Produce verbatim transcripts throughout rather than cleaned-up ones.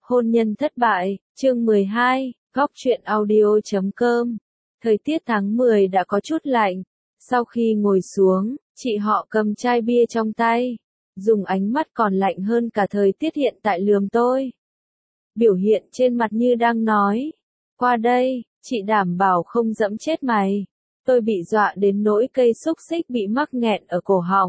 Hôn nhân thất bại, chương mười hai, góc truyện audio chấm com. Thời tiết tháng mười đã có chút lạnh. Sau khi ngồi xuống, chị họ cầm chai bia trong tay, dùng ánh mắt còn lạnh hơn cả thời tiết hiện tại lườm tôi. Biểu hiện trên mặt như đang nói, qua đây, chị đảm bảo không dẫm chết mày. Tôi bị dọa đến nỗi cây xúc xích bị mắc nghẹn ở cổ họng.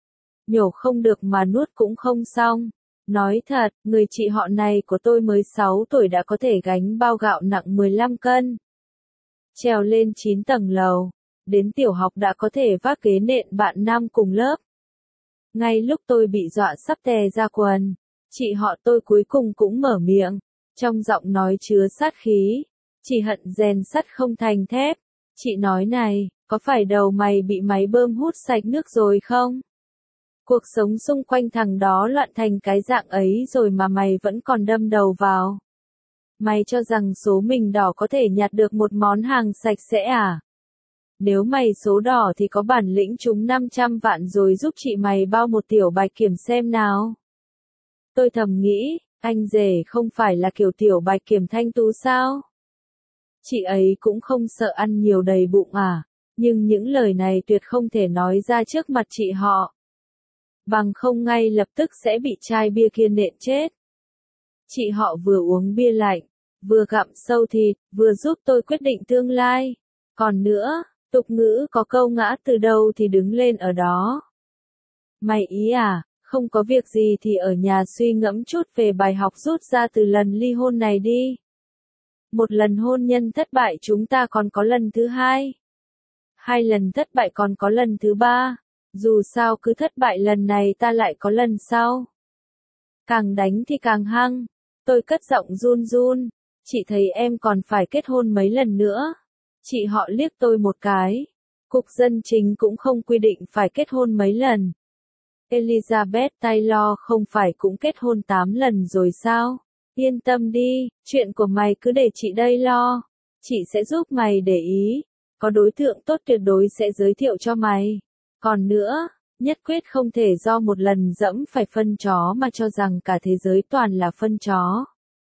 Nhổ không được mà nuốt cũng không xong. Nói thật, người chị họ này của tôi mới sáu tuổi đã có thể gánh bao gạo nặng mười lăm cân. Trèo lên chín tầng lầu, đến tiểu học đã có thể vác ghế nện bạn nam cùng lớp. Ngay lúc tôi bị dọa sắp tè ra quần, chị họ tôi cuối cùng cũng mở miệng, trong giọng nói chứa sát khí. Chị hận rèn sắt không thành thép. Chị nói này, có phải đầu mày bị máy bơm hút sạch nước rồi không? Cuộc sống xung quanh thằng đó loạn thành cái dạng ấy rồi mà mày vẫn còn đâm đầu vào. Mày cho rằng số mình đỏ có thể nhặt được một món hàng sạch sẽ à? Nếu mày số đỏ thì có bản lĩnh trúng năm trăm vạn rồi giúp chị mày bao một tiểu bạch kiểm xem nào. Tôi thầm nghĩ, anh rể không phải là kiểu tiểu bạch kiểm thanh tú sao? Chị ấy cũng không sợ ăn nhiều đầy bụng à? Nhưng những lời này tuyệt không thể nói ra trước mặt chị họ. Bằng không ngay lập tức sẽ bị chai bia kia nện chết. Chị họ vừa uống bia lạnh, vừa gặm sâu thịt, vừa giúp tôi quyết định tương lai. Còn nữa, tục ngữ có câu ngã từ đâu thì đứng lên ở đó. Mày ý à, không có việc gì thì ở nhà suy ngẫm chút về bài học rút ra từ lần ly hôn này đi. Một lần hôn nhân thất bại chúng ta còn có lần thứ hai. Hai lần thất bại còn có lần thứ ba. Dù sao cứ thất bại lần này ta lại có lần sau. Càng đánh thì càng hăng. Tôi cất giọng run run. Chị thấy em còn phải kết hôn mấy lần nữa. Chị họ liếc tôi một cái. Cục dân chính cũng không quy định phải kết hôn mấy lần. Elizabeth Taylor không phải cũng kết hôn tám lần rồi sao? Yên tâm đi, chuyện của mày cứ để chị đây lo. Chị sẽ giúp mày để ý. Có đối tượng tốt tuyệt đối sẽ giới thiệu cho mày. Còn nữa, nhất quyết không thể do một lần dẫm phải phân chó mà cho rằng cả thế giới toàn là phân chó.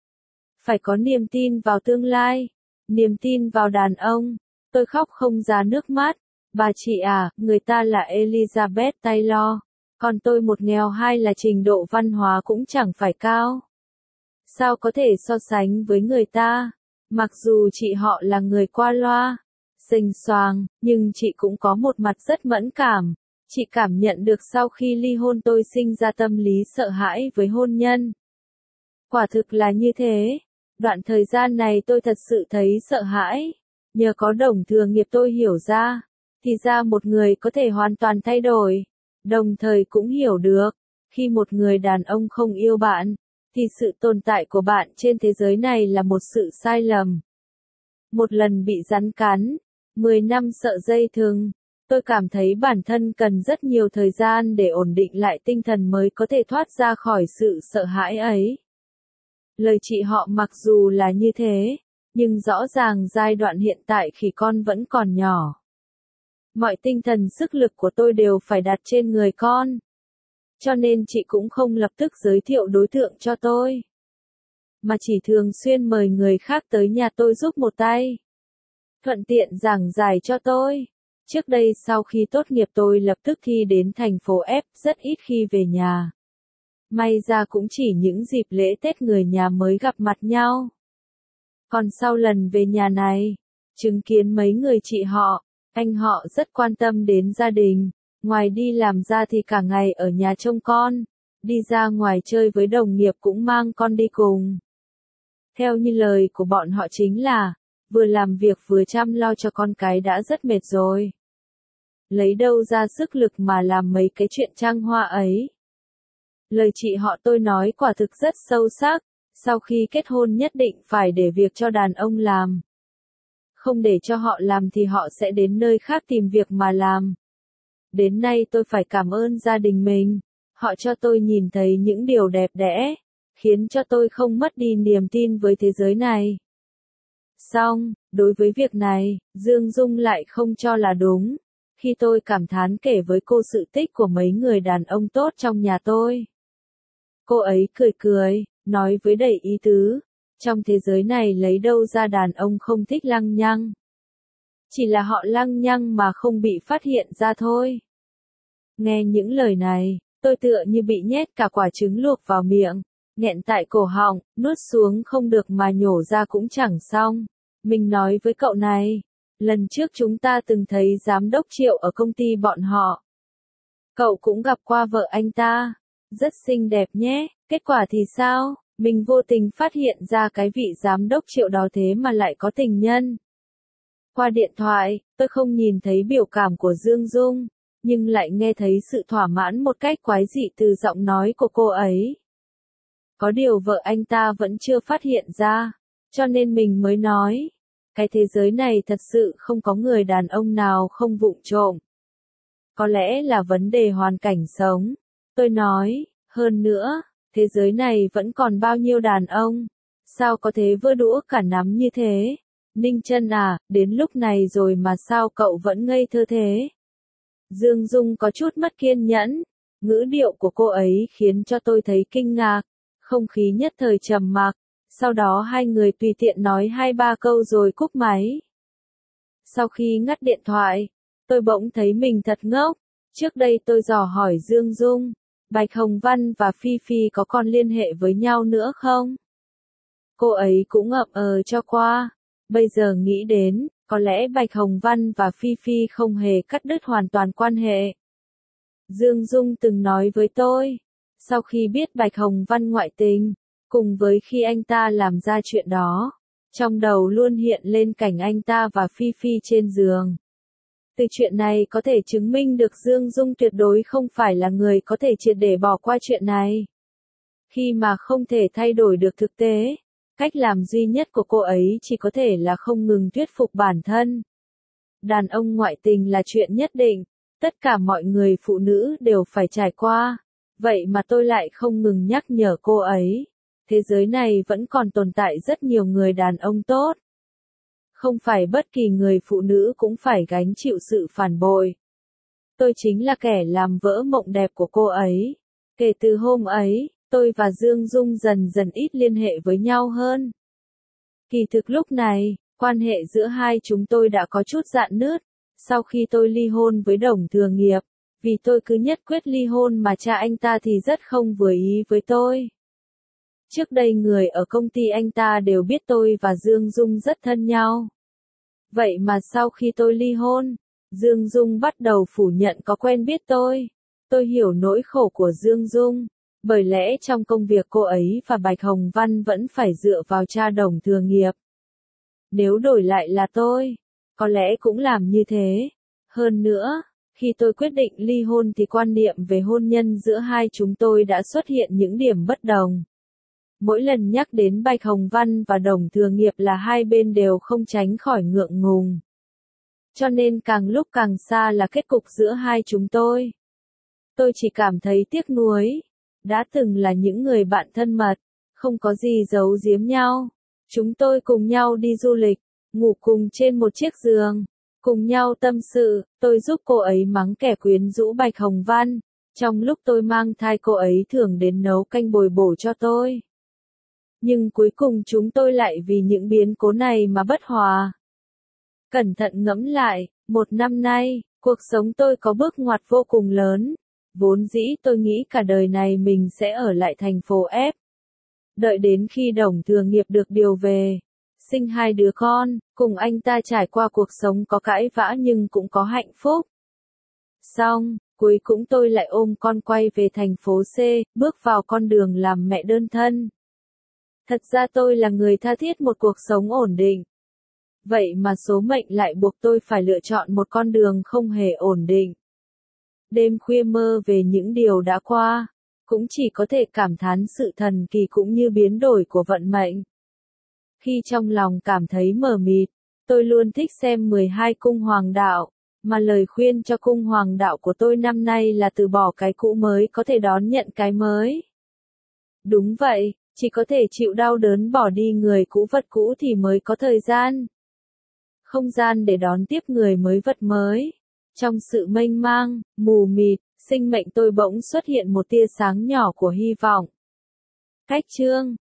Phải có niềm tin vào tương lai, niềm tin vào đàn ông. Tôi khóc không ra nước mắt. Bà chị à, người ta là Elizabeth Taylor. Còn tôi một nghèo hai là trình độ văn hóa cũng chẳng phải cao. Sao có thể so sánh với người ta? Mặc dù chị họ là người qua loa, xinh xoàng, nhưng chị cũng có một mặt rất mẫn cảm. Chị cảm nhận được sau khi ly hôn tôi sinh ra tâm lý sợ hãi với hôn nhân. Quả thực là như thế. Đoạn thời gian này tôi thật sự thấy sợ hãi. Nhờ có đồng thừa nghiệp tôi hiểu ra. Thì ra một người có thể hoàn toàn thay đổi. Đồng thời cũng hiểu được. Khi một người đàn ông không yêu bạn, thì sự tồn tại của bạn trên thế giới này là một sự sai lầm. Một lần bị rắn cắn, mười năm sợ dây thừng. Tôi cảm thấy bản thân cần rất nhiều thời gian để ổn định lại tinh thần mới có thể thoát ra khỏi sự sợ hãi ấy. Lời chị họ mặc dù là như thế, nhưng rõ ràng giai đoạn hiện tại khi con vẫn còn nhỏ. Mọi tinh thần sức lực của tôi đều phải đặt trên người con. Cho nên chị cũng không lập tức giới thiệu đối tượng cho tôi. Mà chỉ thường xuyên mời người khác tới nhà tôi giúp một tay. Thuận tiện giảng giải cho tôi. Trước đây sau khi tốt nghiệp tôi lập tức thi đến thành phố F, rất ít khi về nhà. May ra cũng chỉ những dịp lễ Tết người nhà mới gặp mặt nhau. Còn sau lần về nhà này, chứng kiến mấy người chị họ, anh họ rất quan tâm đến gia đình. Ngoài đi làm ra thì cả ngày ở nhà trông con. Đi ra ngoài chơi với đồng nghiệp cũng mang con đi cùng. Theo như lời của bọn họ chính là, vừa làm việc vừa chăm lo cho con cái đã rất mệt rồi. Lấy đâu ra sức lực mà làm mấy cái chuyện trăng hoa ấy. Lời chị họ tôi nói quả thực rất sâu sắc. Sau khi kết hôn nhất định phải để việc cho đàn ông làm. Không để cho họ làm thì họ sẽ đến nơi khác tìm việc mà làm. Đến nay tôi phải cảm ơn gia đình mình. Họ cho tôi nhìn thấy những điều đẹp đẽ, khiến cho tôi không mất đi niềm tin với thế giới này. Xong, đối với việc này, Dương Dung lại không cho là đúng. Khi tôi cảm thán kể với cô sự tích của mấy người đàn ông tốt trong nhà tôi. Cô ấy cười cười, nói với đầy ý tứ, trong thế giới này lấy đâu ra đàn ông không thích lăng nhăng. Chỉ là họ lăng nhăng mà không bị phát hiện ra thôi. Nghe những lời này, tôi tựa như bị nhét cả quả trứng luộc vào miệng, nghẹn tại cổ họng, nuốt xuống không được mà nhổ ra cũng chẳng xong. Mình nói với cậu này, lần trước chúng ta từng thấy giám đốc Triệu ở công ty bọn họ. Cậu cũng gặp qua vợ anh ta, rất xinh đẹp nhé, kết quả thì sao? Mình vô tình phát hiện ra cái vị giám đốc Triệu đó thế mà lại có tình nhân. Qua điện thoại, tôi không nhìn thấy biểu cảm của Dương Dung, nhưng lại nghe thấy sự thỏa mãn một cách quái dị từ giọng nói của cô ấy. Có điều vợ anh ta vẫn chưa phát hiện ra, cho nên mình mới nói, cái thế giới này thật sự không có người đàn ông nào không vụng trộm. Có lẽ là vấn đề hoàn cảnh sống. Tôi nói, hơn nữa, thế giới này vẫn còn bao nhiêu đàn ông, sao có thể vơ đũa cả nắm như thế? Ninh Chân à, đến lúc này rồi mà sao cậu vẫn ngây thơ thế? Dương Dung có chút mất kiên nhẫn, ngữ điệu của cô ấy khiến cho tôi thấy kinh ngạc, không khí nhất thời trầm mặc, sau đó hai người tùy tiện nói hai ba câu rồi cúp máy. Sau khi ngắt điện thoại, tôi bỗng thấy mình thật ngốc, trước đây tôi dò hỏi Dương Dung, Bạch Hồng Văn và Phi Phi có còn liên hệ với nhau nữa không? Cô ấy cũng ậm ờ cho qua. Bây giờ nghĩ đến, có lẽ Bạch Hồng Văn và Phi Phi không hề cắt đứt hoàn toàn quan hệ. Dương Dung từng nói với tôi, sau khi biết Bạch Hồng Văn ngoại tình, cùng với khi anh ta làm ra chuyện đó, trong đầu luôn hiện lên cảnh anh ta và Phi Phi trên giường. Từ chuyện này có thể chứng minh được Dương Dung tuyệt đối không phải là người có thể triệt để bỏ qua chuyện này. Khi mà không thể thay đổi được thực tế, cách làm duy nhất của cô ấy chỉ có thể là không ngừng thuyết phục bản thân. Đàn ông ngoại tình là chuyện nhất định, tất cả mọi người phụ nữ đều phải trải qua, vậy mà tôi lại không ngừng nhắc nhở cô ấy. Thế giới này vẫn còn tồn tại rất nhiều người đàn ông tốt. Không phải bất kỳ người phụ nữ cũng phải gánh chịu sự phản bội. Tôi chính là kẻ làm vỡ mộng đẹp của cô ấy. Kể từ hôm ấy, tôi và Dương Dung dần dần ít liên hệ với nhau hơn. Kỳ thực lúc này, quan hệ giữa hai chúng tôi đã có chút rạn nứt, sau khi tôi ly hôn với Đồng Thừa Nghiệp, vì tôi cứ nhất quyết ly hôn mà cha anh ta thì rất không vừa ý với tôi. Trước đây người ở công ty anh ta đều biết tôi và Dương Dung rất thân nhau. Vậy mà sau khi tôi ly hôn, Dương Dung bắt đầu phủ nhận có quen biết tôi. Tôi hiểu nỗi khổ của Dương Dung, bởi lẽ trong công việc cô ấy và Bạch Hồng Văn vẫn phải dựa vào cha Đồng Thừa Nghiệp. Nếu đổi lại là tôi, có lẽ cũng làm như thế. Hơn nữa, khi tôi quyết định ly hôn thì quan niệm về hôn nhân giữa hai chúng tôi đã xuất hiện những điểm bất đồng. Mỗi lần nhắc đến Bạch Hồng Văn và Đồng Thừa Nghiệp là hai bên đều không tránh khỏi ngượng ngùng. Cho nên càng lúc càng xa là kết cục giữa hai chúng tôi. Tôi chỉ cảm thấy tiếc nuối. Đã từng là những người bạn thân mật, không có gì giấu giếm nhau. Chúng tôi cùng nhau đi du lịch, ngủ cùng trên một chiếc giường, cùng nhau tâm sự, tôi giúp cô ấy mắng kẻ quyến rũ Bạch Hồng Văn. Trong lúc tôi mang thai cô ấy thường đến nấu canh bồi bổ cho tôi. Nhưng cuối cùng chúng tôi lại vì những biến cố này mà bất hòa. Cẩn thận ngẫm lại, một năm nay, cuộc sống tôi có bước ngoặt vô cùng lớn. Vốn dĩ tôi nghĩ cả đời này mình sẽ ở lại thành phố F. Đợi đến khi Đồng Thừa Nghiệp được điều về, sinh hai đứa con, cùng anh ta trải qua cuộc sống có cãi vã nhưng cũng có hạnh phúc. Xong, cuối cùng tôi lại ôm con quay về thành phố C, bước vào con đường làm mẹ đơn thân. Thật ra tôi là người tha thiết một cuộc sống ổn định. Vậy mà số mệnh lại buộc tôi phải lựa chọn một con đường không hề ổn định. Đêm khuya mơ về những điều đã qua, cũng chỉ có thể cảm thán sự thần kỳ cũng như biến đổi của vận mệnh. Khi trong lòng cảm thấy mờ mịt, tôi luôn thích xem mười hai cung hoàng đạo, mà lời khuyên cho cung hoàng đạo của tôi năm nay là từ bỏ cái cũ mới có thể đón nhận cái mới. Đúng vậy, chỉ có thể chịu đau đớn bỏ đi người cũ vật cũ thì mới có thời gian. Không gian để đón tiếp người mới vật mới. Trong sự mênh mang, mù mịt, sinh mệnh tôi bỗng xuất hiện một tia sáng nhỏ của hy vọng. Cách chương